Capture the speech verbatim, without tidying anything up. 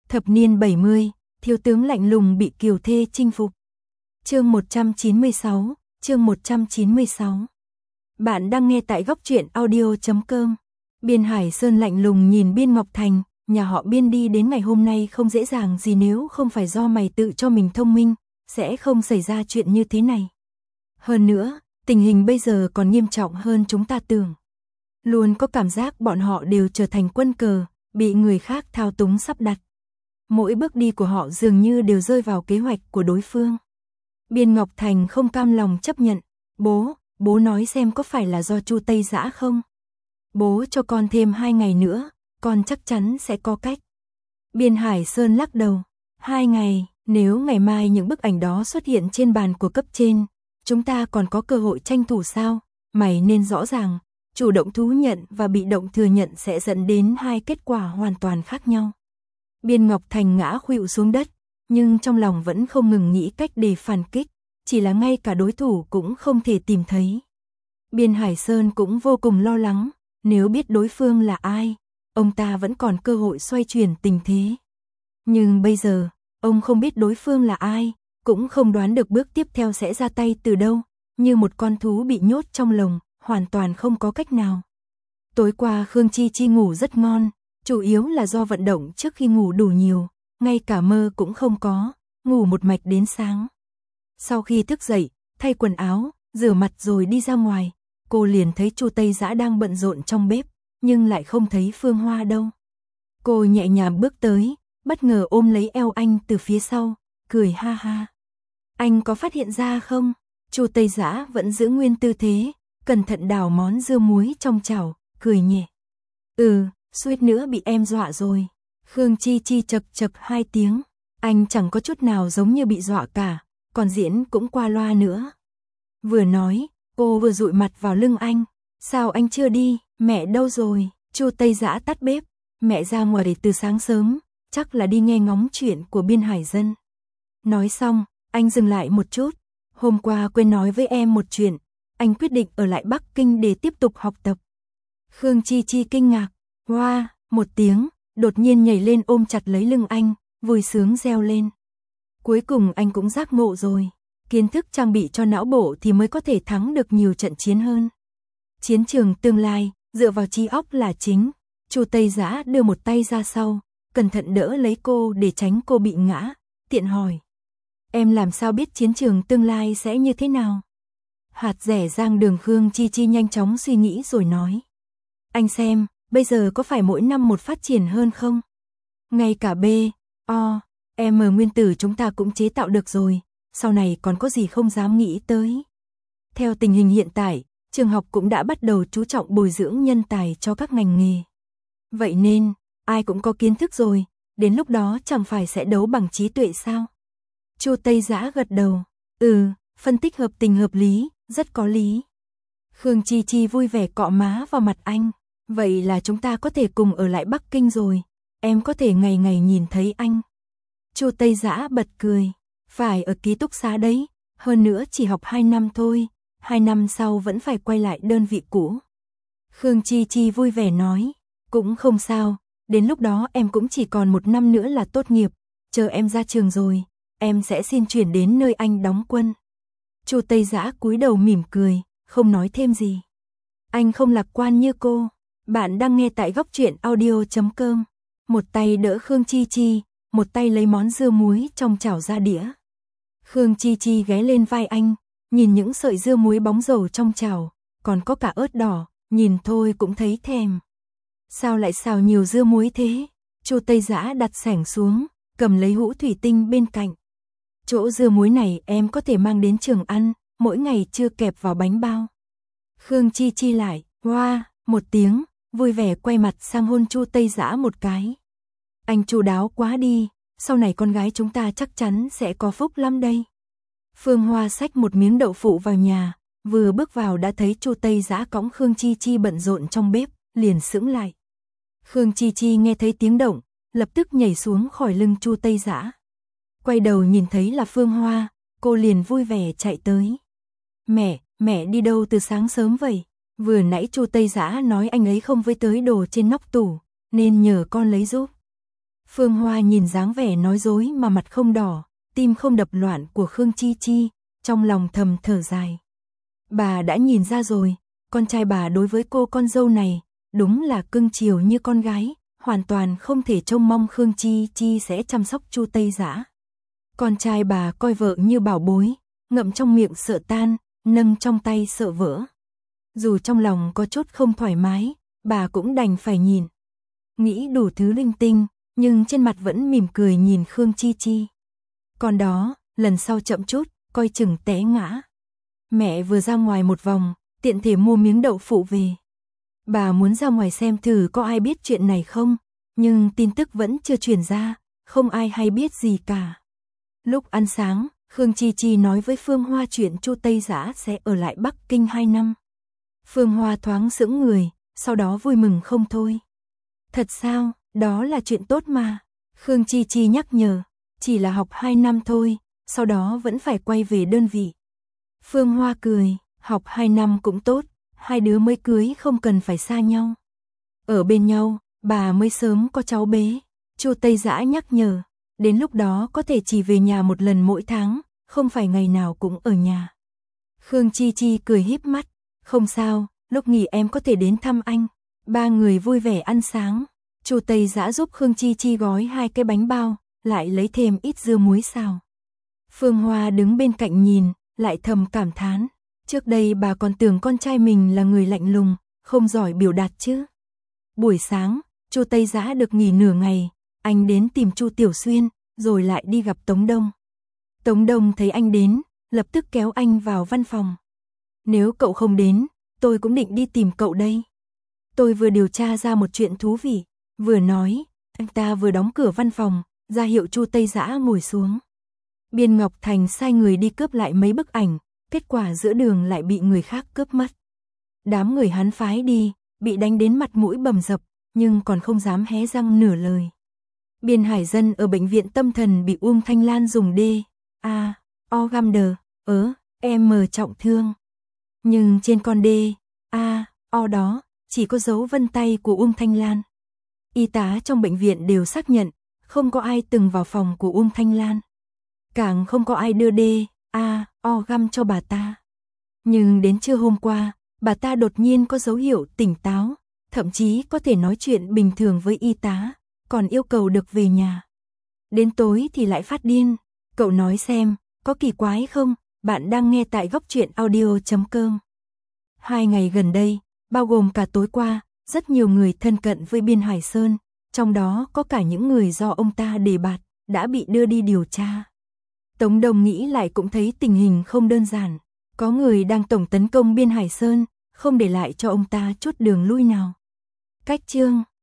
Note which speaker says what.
Speaker 1: Thập niên bảy mươi, thiếu tướng lạnh lùng bị kiều thê chinh phục. Chương một trăm chín mươi sáu, chương một trăm chín mươi sáu. Bạn đang nghe tại góc truyện audio chấm com. Biên Hải Sơn lạnh lùng nhìn Biên Ngọc Thành, nhà họ Biên đi đến ngày hôm nay không dễ dàng gì, nếu không phải do mày tự cho mình thông minh, sẽ không xảy ra chuyện như thế này. Hơn nữa, tình hình bây giờ còn nghiêm trọng hơn chúng ta tưởng. Luôn có cảm giác bọn họ đều trở thành quân cờ, bị người khác thao túng sắp đặt. Mỗi bước đi của họ dường như đều rơi vào kế hoạch của đối phương. Biên Ngọc Thành không cam lòng chấp nhận. Bố, bố nói xem có phải là do Chu Tây Dã không? Bố cho con thêm hai ngày nữa, con chắc chắn sẽ có cách. Biên Hải Sơn lắc đầu. Hai ngày, nếu ngày mai những bức ảnh đó xuất hiện trên bàn của cấp trên, chúng ta còn có cơ hội tranh thủ sao? Mày nên rõ ràng, chủ động thú nhận và bị động thừa nhận sẽ dẫn đến hai kết quả hoàn toàn khác nhau. Biên Ngọc Thành ngã khuỵu xuống đất, nhưng trong lòng vẫn không ngừng nghĩ cách để phản kích, chỉ là ngay cả đối thủ cũng không thể tìm thấy. Biên Hải Sơn cũng vô cùng lo lắng, nếu biết đối phương là ai, ông ta vẫn còn cơ hội xoay chuyển tình thế. Nhưng bây giờ, ông không biết đối phương là ai, cũng không đoán được bước tiếp theo sẽ ra tay từ đâu, như một con thú bị nhốt trong lồng, hoàn toàn không có cách nào. Tối qua Khương Chi Chi ngủ rất ngon, chủ yếu là do vận động trước khi ngủ đủ nhiều, ngay cả mơ cũng không có, ngủ một mạch đến sáng. Sau khi thức dậy, thay quần áo, rửa mặt rồi đi ra ngoài, cô liền thấy Chu Tây Dã đang bận rộn trong bếp, nhưng lại không thấy Phương Hoa đâu. Cô nhẹ nhàng bước tới, bất ngờ ôm lấy eo anh từ phía sau, cười ha ha. Anh có phát hiện ra không? Chu Tây Dã vẫn giữ nguyên tư thế, cẩn thận đào món dưa muối trong chảo, cười nhẹ. Ừ, suýt nữa bị em dọa rồi. Khương Chi Chi chật chật hai tiếng, anh chẳng có chút nào giống như bị dọa cả, còn diễn cũng qua loa nữa. Vừa nói, cô vừa dụi mặt vào lưng anh. Sao anh chưa đi, mẹ đâu rồi? Chu Tây Dã tắt bếp, mẹ ra ngoài từ sáng sớm, chắc là đi nghe ngóng chuyện của Biên Hải Dân. Nói xong, anh dừng lại một chút, hôm qua quên nói với em một chuyện, anh quyết định ở lại Bắc Kinh để tiếp tục học tập. Khương Chi Chi kinh ngạc, hoa, wow, một tiếng, đột nhiên nhảy lên ôm chặt lấy lưng anh, vui sướng reo lên. Cuối cùng anh cũng giác ngộ rồi, kiến thức trang bị cho não bộ thì mới có thể thắng được nhiều trận chiến hơn. Chiến trường tương lai, dựa vào trí óc là chính. Chu Tây Dã đưa một tay ra sau, cẩn thận đỡ lấy cô để tránh cô bị ngã, tiện hỏi. Em làm sao biết chiến trường tương lai sẽ như thế nào? Hạt rẻ rang đường. Khương Chi Chi nhanh chóng suy nghĩ rồi nói. Anh xem, bây giờ có phải mỗi năm một phát triển hơn không? Ngay cả B, O, M nguyên tử chúng ta cũng chế tạo được rồi, sau này còn có gì không dám nghĩ tới. Theo tình hình hiện tại, trường học cũng đã bắt đầu chú trọng bồi dưỡng nhân tài cho các ngành nghề. Vậy nên, ai cũng có kiến thức rồi, đến lúc đó chẳng phải sẽ đấu bằng trí tuệ sao? Chu Tây Dã gật đầu, ừ, phân tích hợp tình hợp lý, rất có lý. Khương Chi Chi vui vẻ cọ má vào mặt anh, vậy là chúng ta có thể cùng ở lại Bắc Kinh rồi, em có thể ngày ngày nhìn thấy anh. Chu Tây Dã bật cười, phải ở ký túc xá đấy, hơn nữa chỉ học hai năm thôi, hai năm sau vẫn phải quay lại đơn vị cũ. Khương Chi Chi vui vẻ nói, cũng không sao, đến lúc đó em cũng chỉ còn một năm nữa là tốt nghiệp, chờ em ra trường rồi, em sẽ xin chuyển đến nơi anh đóng quân. Chu Tây Dã cúi đầu mỉm cười, không nói thêm gì. Anh không lạc quan như cô. Bạn đang nghe tại góc truyện audio chấm com. Một tay đỡ Khương Chi Chi, một tay lấy món dưa muối trong chảo ra đĩa. Khương Chi Chi ghé lên vai anh, nhìn những sợi dưa muối bóng dầu trong chảo, còn có cả ớt đỏ, nhìn thôi cũng thấy thèm. Sao lại xào nhiều dưa muối thế? Chu Tây Dã đặt xẻng xuống, cầm lấy hũ thủy tinh bên cạnh. Chỗ dưa muối này em có thể mang đến trường ăn, mỗi ngày chưa kẹp vào bánh bao. Khương Chi Chi lại, hoa, wow, một tiếng, vui vẻ quay mặt sang hôn Chu Tây Dã một cái. Anh chu đáo quá đi, sau này con gái chúng ta chắc chắn sẽ có phúc lắm đây. Phương Hoa xách một miếng đậu phụ vào nhà, vừa bước vào đã thấy Chu Tây Dã cõng Khương Chi Chi bận rộn trong bếp, liền sững lại. Khương Chi Chi nghe thấy tiếng động, lập tức nhảy xuống khỏi lưng Chu Tây Dã. Quay đầu nhìn thấy là Phương Hoa, cô liền vui vẻ chạy tới. Mẹ, mẹ đi đâu từ sáng sớm vậy? Vừa nãy Chu Tây Dã nói anh ấy không với tới đồ trên nóc tủ, nên nhờ con lấy giúp. Phương Hoa nhìn dáng vẻ nói dối mà mặt không đỏ, tim không đập loạn của Khương Chi Chi, trong lòng thầm thở dài. Bà đã nhìn ra rồi, con trai bà đối với cô con dâu này, đúng là cưng chiều như con gái, hoàn toàn không thể trông mong Khương Chi Chi sẽ chăm sóc Chu Tây Dã. Con trai bà coi vợ như bảo bối, ngậm trong miệng sợ tan, nâng trong tay sợ vỡ. Dù trong lòng có chút không thoải mái, bà cũng đành phải nhìn. Nghĩ đủ thứ linh tinh, nhưng trên mặt vẫn mỉm cười nhìn Khương Chi Chi. Còn đó, lần sau chậm chút, coi chừng té ngã. Mẹ vừa ra ngoài một vòng, tiện thể mua miếng đậu phụ về. Bà muốn ra ngoài xem thử có ai biết chuyện này không, nhưng tin tức vẫn chưa truyền ra, không ai hay biết gì cả. Lúc ăn sáng, Khương Chi Chi nói với Phương Hoa chuyện Chu Tây Dã sẽ ở lại Bắc Kinh hai năm. Phương Hoa thoáng sững người, sau đó vui mừng không thôi. Thật sao, đó là chuyện tốt mà. Khương Chi Chi nhắc nhở, chỉ là học hai năm thôi, sau đó vẫn phải quay về đơn vị. Phương Hoa cười, học hai năm cũng tốt, hai đứa mới cưới không cần phải xa nhau. Ở bên nhau, bà mới sớm có cháu bé. Chu Tây Dã nhắc nhở, đến lúc đó có thể chỉ về nhà một lần mỗi tháng, không phải ngày nào cũng ở nhà. Khương Chi Chi cười híp mắt, không sao, lúc nghỉ em có thể đến thăm anh. Ba người vui vẻ ăn sáng. Chu Tây Dã giúp Khương Chi Chi gói hai cái bánh bao, lại lấy thêm ít dưa muối xào. Phương Hoa đứng bên cạnh nhìn, lại thầm cảm thán. Trước đây bà còn tưởng con trai mình là người lạnh lùng, không giỏi biểu đạt chứ. Buổi sáng, Chu Tây Dã được nghỉ nửa ngày, anh đến tìm Chu Tiểu Xuyên, rồi lại đi gặp Tống Đông. Tống Đông thấy anh đến, lập tức kéo anh vào văn phòng. Nếu cậu không đến, tôi cũng định đi tìm cậu đây. Tôi vừa điều tra ra một chuyện thú vị, vừa nói, anh ta vừa đóng cửa văn phòng, ra hiệu Chu Tây Dã ngồi xuống. Biên Ngọc Thành sai người đi cướp lại mấy bức ảnh, kết quả giữa đường lại bị người khác cướp mất. Đám người hắn phái đi, bị đánh đến mặt mũi bầm dập, nhưng còn không dám hé răng nửa lời. Biên Hải Dân ở bệnh viện tâm thần bị Uông Thanh Lan dùng D, A, O găm đờ, ớ, M trọng thương. Nhưng trên con D, A, O đó, chỉ có dấu vân tay của Uông Thanh Lan. Y tá trong bệnh viện đều xác nhận, không có ai từng vào phòng của Uông Thanh Lan. Càng không có ai đưa D, A, O găm cho bà ta. Nhưng đến trưa hôm qua, bà ta đột nhiên có dấu hiệu tỉnh táo, thậm chí có thể nói chuyện bình thường với y tá, còn yêu cầu được về nhà. Đến tối thì lại phát điên. Cậu nói xem, có kỳ quái không? Bạn đang nghe tại góc truyện audio chấm com. Hai ngày gần đây, bao gồm cả tối qua, rất nhiều người thân cận với Biên Hải Sơn, trong đó có cả những người do ông ta đề bạt, đã bị đưa đi điều tra. Tống Đông nghĩ lại cũng thấy tình hình không đơn giản, có người đang tổng tấn công Biên Hải Sơn, không để lại cho ông ta chút đường lui nào. Cách chương